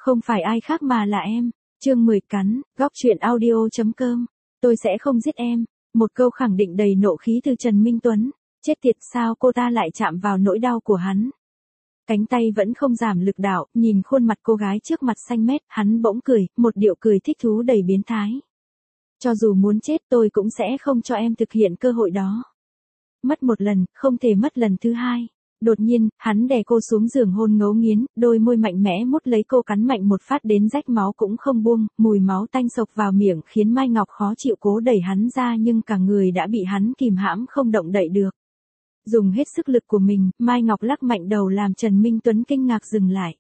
Không phải ai khác mà là em. Chương 10 cắn, góc truyện audio.com. Tôi sẽ không giết em. Một câu khẳng định đầy nộ khí từ Trần Minh Tuấn. Chết tiệt, sao cô ta lại chạm vào nỗi đau của hắn. Cánh tay vẫn không giảm lực đạo, nhìn khuôn mặt cô gái trước mặt xanh mét, hắn bỗng cười, một điệu cười thích thú đầy biến thái. Cho dù muốn chết tôi cũng sẽ không cho em thực hiện cơ hội đó. Mất một lần, không thể mất lần thứ hai. Đột nhiên, hắn đè cô xuống giường hôn ngấu nghiến, đôi môi mạnh mẽ mút lấy cô cắn mạnh một phát đến rách máu cũng không buông, mùi máu tanh sộc vào miệng khiến Mai Ngọc khó chịu cố đẩy hắn ra nhưng cả người đã bị hắn kìm hãm không động đậy được. Dùng hết sức lực của mình, Mai Ngọc lắc mạnh đầu làm Trần Minh Tuấn kinh ngạc dừng lại.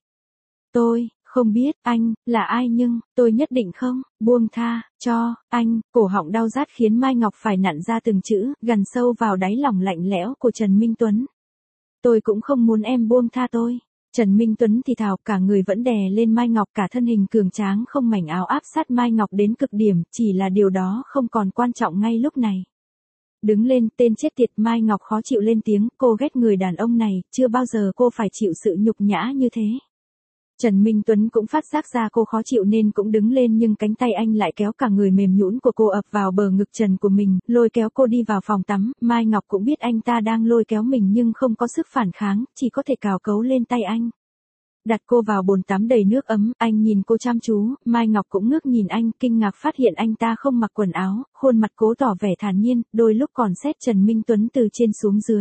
Tôi không biết anh là ai nhưng tôi nhất định không buông tha cho anh. Cổ họng đau rát khiến Mai Ngọc phải nặn ra từng chữ, gần sâu vào đáy lòng lạnh lẽo của Trần Minh Tuấn. Tôi cũng không muốn em buông tha tôi. Trần Minh Tuấn thì thào, cả người vẫn đè lên Mai Ngọc, cả thân hình cường tráng không mảnh áo áp sát Mai Ngọc đến cực điểm, chỉ là điều đó không còn quan trọng ngay lúc này. Đứng lên, tên chết tiệt. Mai Ngọc khó chịu lên tiếng, cô ghét người đàn ông này, chưa bao giờ cô phải chịu sự nhục nhã như thế. Trần Minh Tuấn cũng phát giác ra cô khó chịu nên cũng đứng lên nhưng cánh tay anh lại kéo cả người mềm nhũn của cô ập vào bờ ngực trần của mình, lôi kéo cô đi vào phòng tắm. Mai Ngọc cũng biết anh ta đang lôi kéo mình nhưng không có sức phản kháng, chỉ có thể cào cấu lên tay anh. Đặt cô vào bồn tắm đầy nước ấm, anh nhìn cô chăm chú, Mai Ngọc cũng ngước nhìn anh, kinh ngạc phát hiện anh ta không mặc quần áo, khuôn mặt cố tỏ vẻ thản nhiên, đôi lúc còn xét Trần Minh Tuấn từ trên xuống dưới.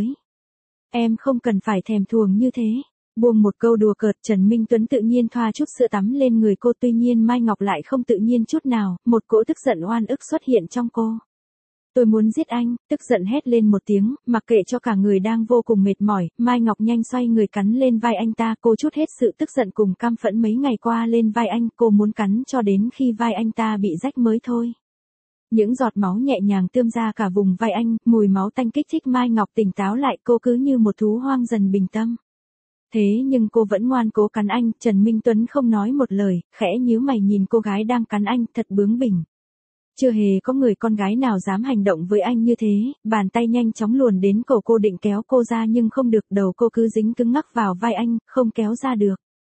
Em không cần phải thèm thuồng như thế. Buông một câu đùa cợt, Trần Minh Tuấn tự nhiên thoa chút sữa tắm lên người cô, tuy nhiên Mai Ngọc lại không tự nhiên chút nào, một cỗ tức giận oan ức xuất hiện trong cô. Tôi muốn giết anh, tức giận hét lên một tiếng, mặc kệ cho cả người đang vô cùng mệt mỏi, Mai Ngọc nhanh xoay người cắn lên vai anh ta, cô trút hết sự tức giận cùng căm phẫn mấy ngày qua lên vai anh, cô muốn cắn cho đến khi vai anh ta bị rách mới thôi. Những giọt máu nhẹ nhàng tươm ra cả vùng vai anh, mùi máu tanh kích thích Mai Ngọc tỉnh táo lại, cô cứ như một thú hoang dần bình tâm. Thế nhưng cô vẫn ngoan cố cắn anh. Trần Minh Tuấn không nói một lời, khẽ nhíu mày nhìn cô gái đang cắn anh, thật bướng bỉnh. Chưa hề có người con gái nào dám hành động với anh như thế, bàn tay nhanh chóng luồn đến cổ cô định kéo cô ra nhưng không được, đầu cô cứ dính cứng ngắc vào vai anh, không kéo ra được.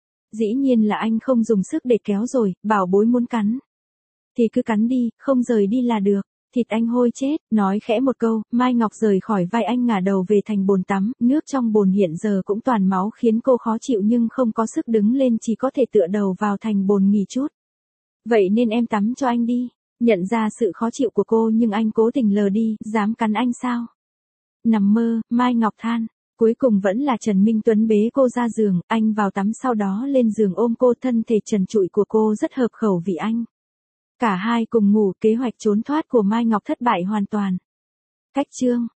Dĩ nhiên là anh không dùng sức để kéo rồi, bảo bối muốn cắn. Thì cứ cắn đi, không rời đi là được. Thịt anh hôi chết, nói khẽ một câu, Mai Ngọc rời khỏi vai anh ngả đầu về thành bồn tắm, nước trong bồn hiện giờ cũng toàn máu khiến cô khó chịu nhưng không có sức đứng lên, chỉ có thể tựa đầu vào thành bồn nghỉ chút. Vậy nên em tắm cho anh đi. Nhận ra sự khó chịu của cô nhưng anh cố tình lờ đi, dám cắn anh sao? Nằm mơ, Mai Ngọc than. Cuối cùng vẫn là Trần Minh Tuấn bế cô ra giường, anh vào tắm sau đó lên giường ôm cô, thân thể trần trụi của cô rất hợp khẩu vị anh. Cả hai cùng ngủ, kế hoạch trốn thoát của Mai Ngọc thất bại hoàn toàn. Cách chương